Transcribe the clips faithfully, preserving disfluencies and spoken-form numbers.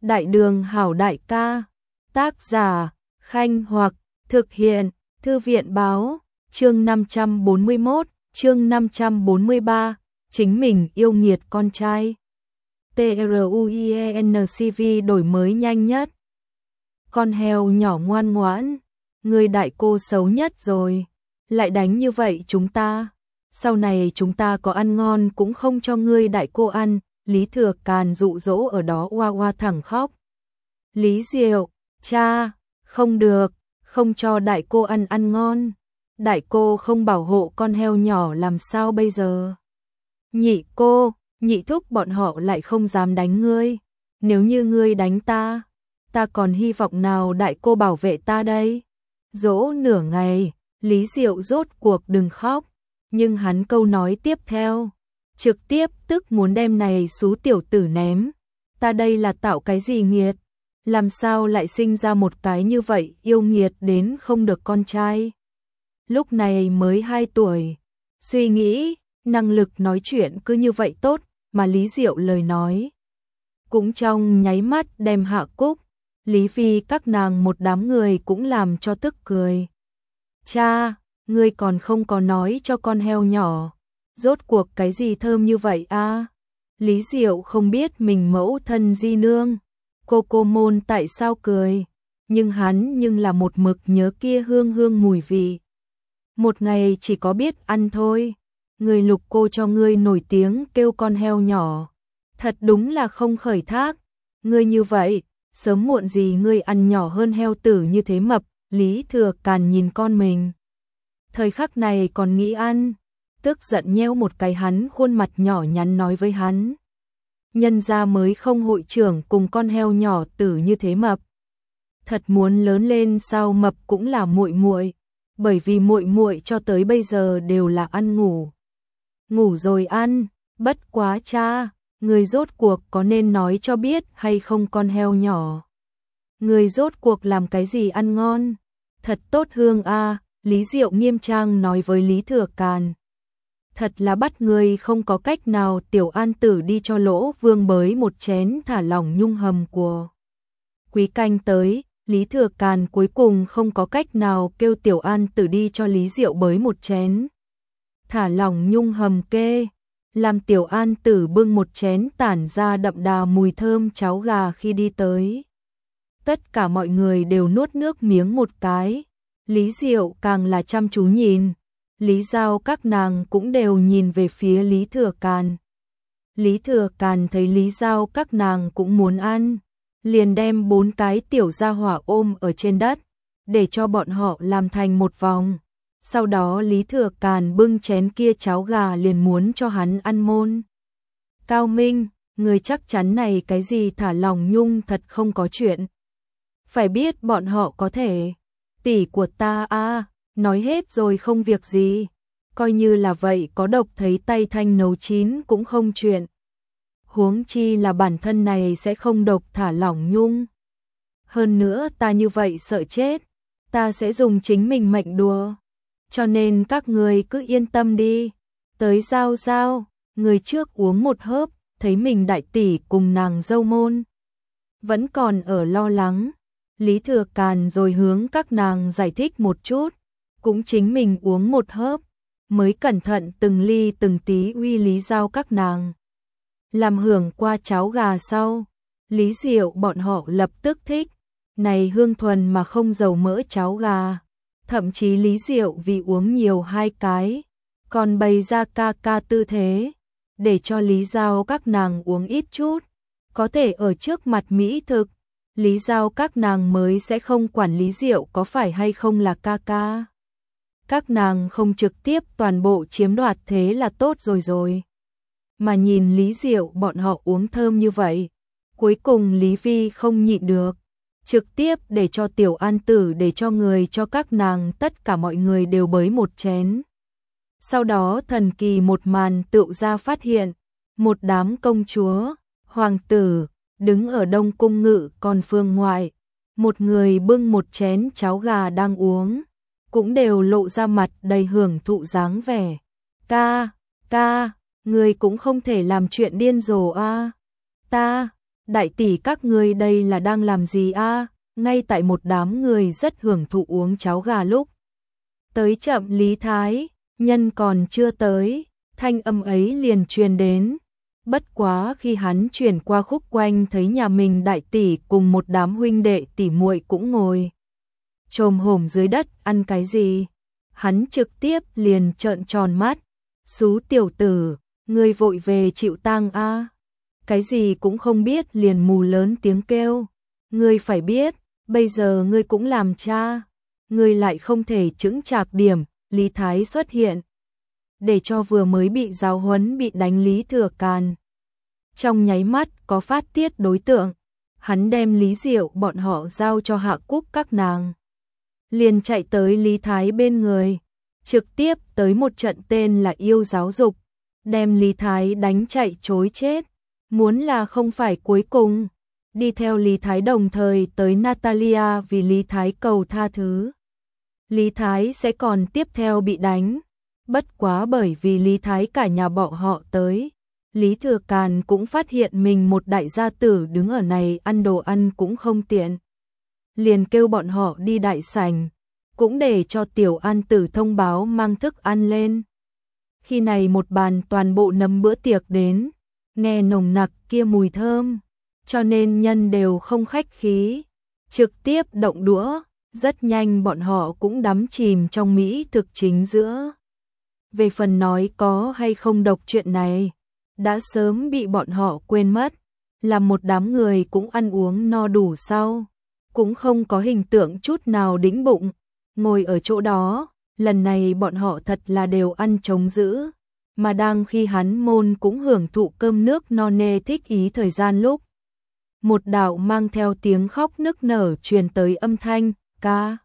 Đại đường hảo đại ca. Tác giả Khanh Hoặc. Thực hiện Thư viện Báo. Chương năm trăm bốn mươi mốt, chương năm trăm bốn mươi ba. Chính mình yêu nghiệt con trai. TRUIENCV đổi mới nhanh nhất. Con heo nhỏ ngoan ngoãn, người đại cô xấu nhất rồi, lại đánh như vậy chúng ta, sau này chúng ta có ăn ngon cũng không cho ngươi đại cô ăn. Lý Thừa Càn dụ dỗ ở đó oa oa thẳng khóc. Lý Diệu, cha, không được, không cho đại cô ăn ăn ngon, đại cô không bảo hộ con heo nhỏ làm sao bây giờ? Nhị cô, nhị thúc bọn họ lại không dám đánh ngươi, nếu như ngươi đánh ta, ta còn hy vọng nào đại cô bảo vệ ta đây? Dỗ nửa ngày, Lý Diệu rốt cuộc đừng khóc, nhưng hắn câu nói tiếp theo, trực tiếp tức muốn đem này xú tiểu tử ném. Ta đây là tạo cái gì nghiệt? Làm sao lại sinh ra một cái như vậy yêu nghiệt đến không được con trai? Lúc này mới hai tuổi, suy nghĩ, năng lực nói chuyện cứ như vậy tốt, mà Lý Diệu lời nói cũng trong nháy mắt đem Hạ Cúc, Lý Phi các nàng một đám người cũng làm cho tức cười. Cha, ngươi còn không có nói cho con heo nhỏ, rốt cuộc cái gì thơm như vậy a? À? Lý Diệu không biết mình mẫu thân di nương, cô cô môn tại sao cười, nhưng hắn nhưng là một mực nhớ kia hương hương mùi vị. Một ngày chỉ có biết ăn thôi, người Lục cô cho ngươi nổi tiếng kêu con heo nhỏ, thật đúng là không khởi thác, ngươi như vậy, sớm muộn gì ngươi ăn nhỏ hơn heo tử như thế mập. Lý Thừa Càn nhìn con mình, thời khắc này còn nghĩ ăn, tức giận nheo một cái hắn khuôn mặt nhỏ nhắn nói với hắn. Nhân gia mới không hội trưởng cùng con heo nhỏ tử như thế mập. Thật muốn lớn lên sao mập cũng là muội muội, bởi vì muội muội cho tới bây giờ đều là ăn ngủ. Ngủ rồi ăn, bất quá cha, người rốt cuộc có nên nói cho biết hay không con heo nhỏ? Người rốt cuộc làm cái gì ăn ngon? Thật tốt hương a, à, Lý Diệu nghiêm trang nói với Lý Thừa Càn. Thật là bắt người không có cách nào. Tiểu An Tử đi cho Lỗ Vương bới một chén thả lỏng nhung hầm của quý canh tới, Lý Thừa Càn cuối cùng không có cách nào kêu Tiểu An Tử đi cho Lý Diệu bới một chén thả lỏng nhung hầm kê, làm Tiểu An Tử bưng một chén tản ra đậm đà mùi thơm cháo gà khi đi tới. Tất cả mọi người đều nuốt nước miếng một cái, Lý Diệu càng là chăm chú nhìn, Lý Giao các nàng cũng đều nhìn về phía Lý Thừa Càn. Lý Thừa Càn thấy Lý Giao các nàng cũng muốn ăn, liền đem bốn cái tiểu gia hỏa ôm ở trên đất, để cho bọn họ làm thành một vòng. Sau đó Lý Thừa Càn bưng chén kia cháo gà liền muốn cho hắn ăn môn. Cao Minh, người chắc chắn này cái gì thả lỏng nhung thật không có chuyện. Phải biết bọn họ có thể, tỷ của ta a, à, nói hết rồi không việc gì, coi như là vậy có độc thấy tay thanh nấu chín cũng không chuyện. Huống chi là bản thân này sẽ không độc thả lỏng nhung. Hơn nữa ta như vậy sợ chết, ta sẽ dùng chính mình mệnh đùa. Cho nên các người cứ yên tâm đi. Tới Giao Giao, người trước uống một hớp, thấy mình đại tỷ cùng nàng dâu môn vẫn còn ở lo lắng. Lý Thừa Càn rồi hướng các nàng giải thích một chút, cũng chính mình uống một hớp, mới cẩn thận từng ly từng tí uy Lý Giao các nàng. Làm hưởng qua cháo gà sau, Lý Diệu bọn họ lập tức thích, này hương thuần mà không dầu mỡ cháo gà. Thậm chí Lý Diệu vì uống nhiều hai cái, còn bày ra ca ca tư thế, để cho Lý Giao các nàng uống ít chút, có thể ở trước mặt mỹ thực, Lý Giao các nàng mới sẽ không quản Lý Diệu có phải hay không là ca ca. Các nàng không trực tiếp toàn bộ chiếm đoạt thế là tốt rồi rồi. Mà nhìn Lý Diệu bọn họ uống thơm như vậy, cuối cùng Lý Vi không nhịn được, trực tiếp để cho Tiểu An Tử để cho người cho các nàng tất cả mọi người đều bới một chén. Sau đó thần kỳ một màn tựu ra phát hiện, một đám công chúa, hoàng tử, đứng ở Đông Cung Ngự còn phương ngoại, một người bưng một chén cháo gà đang uống, cũng đều lộ ra mặt đầy hưởng thụ dáng vẻ. Ca, ca, người cũng không thể làm chuyện điên rồ a. Ta, đại tỷ các ngươi đây là đang làm gì a? Ngay tại một đám người rất hưởng thụ uống cháo gà lúc. Tới chậm Lý Thái, nhân còn chưa tới, thanh âm ấy liền truyền đến. Bất quá khi hắn chuyển qua khúc quanh thấy nhà mình đại tỷ cùng một đám huynh đệ tỷ muội cũng ngồi chồm hổm dưới đất ăn cái gì. Hắn trực tiếp liền trợn tròn mắt. Xú tiểu tử, ngươi vội về chịu tang a? Cái gì cũng không biết liền mù lớn tiếng kêu. Ngươi phải biết, bây giờ ngươi cũng làm cha. Ngươi lại không thể chững chạc điểm. Lý Thái xuất hiện để cho vừa mới bị giáo huấn bị đánh Lý Thừa Càn trong nháy mắt có phát tiết đối tượng. Hắn đem Lý Diệu bọn họ giao cho Hạ Cúc các nàng, liền chạy tới Lý Thái bên người, trực tiếp tới một trận tên là yêu giáo dục, đem Lý Thái đánh chạy trối chết. Muốn là không phải cuối cùng đi theo Lý Thái đồng thời tới Natalia vì Lý Thái cầu tha thứ, Lý Thái sẽ còn tiếp theo bị đánh. Bất quá bởi vì Lý Thái cả nhà bọn họ tới, Lý Thừa Càn cũng phát hiện mình một đại gia tử đứng ở này ăn đồ ăn cũng không tiện. Liền kêu bọn họ đi đại sảnh, cũng để cho Tiểu An Tử thông báo mang thức ăn lên. Khi này một bàn toàn bộ nấm bữa tiệc đến, nghe nồng nặc kia mùi thơm, cho nên nhân đều không khách khí, trực tiếp động đũa, rất nhanh bọn họ cũng đắm chìm trong mỹ thực chính giữa. Về phần nói có hay không độc chuyện này, đã sớm bị bọn họ quên mất, là một đám người cũng ăn uống no đủ sau, cũng không có hình tượng chút nào đĩnh bụng, ngồi ở chỗ đó, lần này bọn họ thật là đều ăn trống giữ, mà đang khi hắn môn cũng hưởng thụ cơm nước no nê thích ý thời gian lúc. Một đạo mang theo tiếng khóc nức nở truyền tới âm thanh, ca,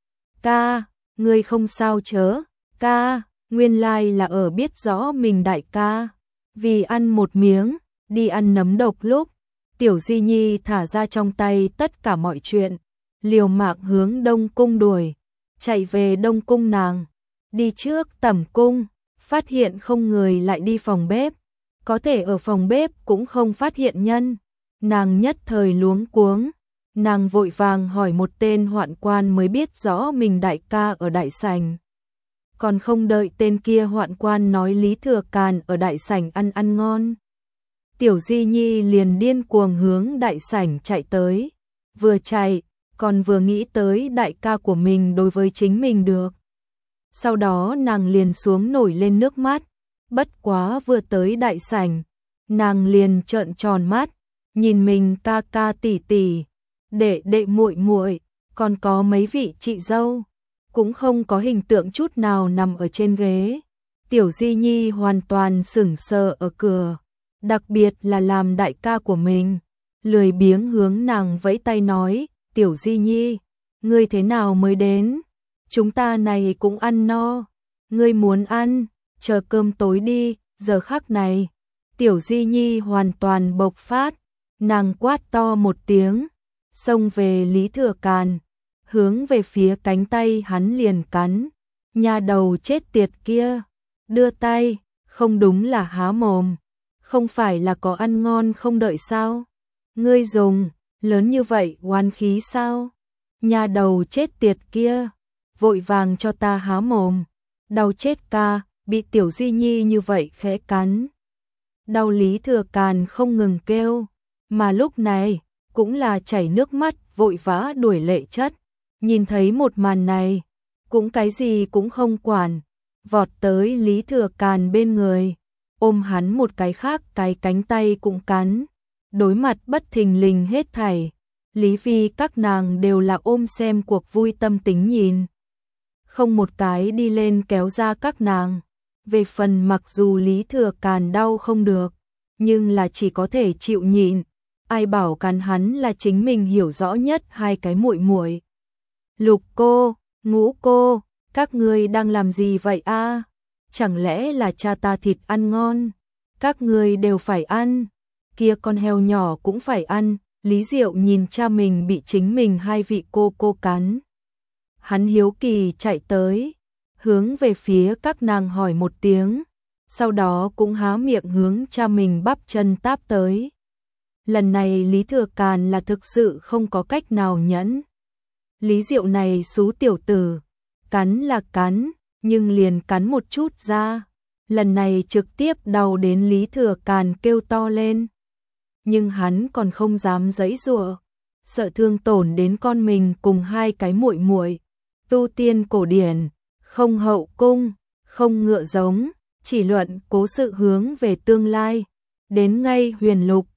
ca, ngươi không sao chớ, ca, nguyên lai là ở biết rõ mình đại ca. Vì ăn một miếng, đi ăn nấm độc lúc, Tiểu Di Nhi thả ra trong tay tất cả mọi chuyện, liều mạng hướng Đông Cung đuổi, chạy về Đông Cung nàng, đi trước Tẩm Cung, phát hiện không người lại đi phòng bếp, có thể ở phòng bếp cũng không phát hiện nhân, nàng nhất thời luống cuống, nàng vội vàng hỏi một tên hoạn quan mới biết rõ mình đại ca ở đại sảnh. Còn không đợi tên kia hoạn quan nói Lý Thừa Càn ở đại sảnh ăn ăn ngon, Tiểu Di Nhi liền điên cuồng hướng đại sảnh chạy tới, vừa chạy, còn vừa nghĩ tới đại ca của mình đối với chính mình được. Sau đó nàng liền xuống nổi lên nước mắt, bất quá vừa tới đại sảnh, nàng liền trợn tròn mắt, nhìn mình ca ca tỷ tỷ, đệ đệ muội muội, còn có mấy vị chị dâu, cũng không có hình tượng chút nào nằm ở trên ghế. Tiểu Di Nhi hoàn toàn sững sờ ở cửa, đặc biệt là làm đại ca của mình, lười biếng hướng nàng vẫy tay nói, Tiểu Di Nhi, ngươi thế nào mới đến? Chúng ta này cũng ăn no, ngươi muốn ăn, chờ cơm tối đi. Giờ khắc này, Tiểu Di Nhi hoàn toàn bộc phát, nàng quát to một tiếng, xông về Lý Thừa Càn, hướng về phía cánh tay hắn liền cắn. Nhà đầu chết tiệt kia, đưa tay, không đúng là há mồm, không phải là có ăn ngon không đợi sao? Ngươi dùng lớn như vậy oán khí sao? Nhà đầu chết tiệt kia, vội vàng cho ta há mồm. Đau chết ca, bị Tiểu Di Nhi như vậy khẽ cắn. Đau Lý Thừa Càn không ngừng kêu, mà lúc này cũng là chảy nước mắt vội vã đuổi lệ chất. Nhìn thấy một màn này, cũng cái gì cũng không quản, vọt tới Lý Thừa Càn bên người, ôm hắn một cái khác cái cánh tay cũng cắn. Đối mặt bất thình lình hết thảy, Lý Vi các nàng đều là ôm xem cuộc vui tâm tính nhìn. Không một cái đi lên kéo ra các nàng. Về phần mặc dù Lý Thừa Càn đau không được, nhưng là chỉ có thể chịu nhịn. Ai bảo cắn hắn là chính mình hiểu rõ nhất hai cái muội muội. Lục cô, Ngũ cô, các ngươi đang làm gì vậy a? Chẳng lẽ là cha ta thịt ăn ngon, các ngươi đều phải ăn, kia con heo nhỏ cũng phải ăn. Lý Diệu nhìn cha mình bị chính mình hai vị cô cô cắn. Hắn hiếu kỳ chạy tới, hướng về phía các nàng hỏi một tiếng, sau đó cũng há miệng hướng cha mình bắp chân táp tới. Lần này Lý Thừa Càn là thực sự không có cách nào nhẫn. Lý Diệu này xú tiểu tử, cắn là cắn, nhưng liền cắn một chút ra. Lần này trực tiếp đau đến Lý Thừa Càn kêu to lên. Nhưng hắn còn không dám giãy giụa, sợ thương tổn đến con mình cùng hai cái muội muội. Tu tiên cổ điển, không hậu cung, không ngựa giống, chỉ luận cố sự hướng về tương lai. Đến ngay huyền lục,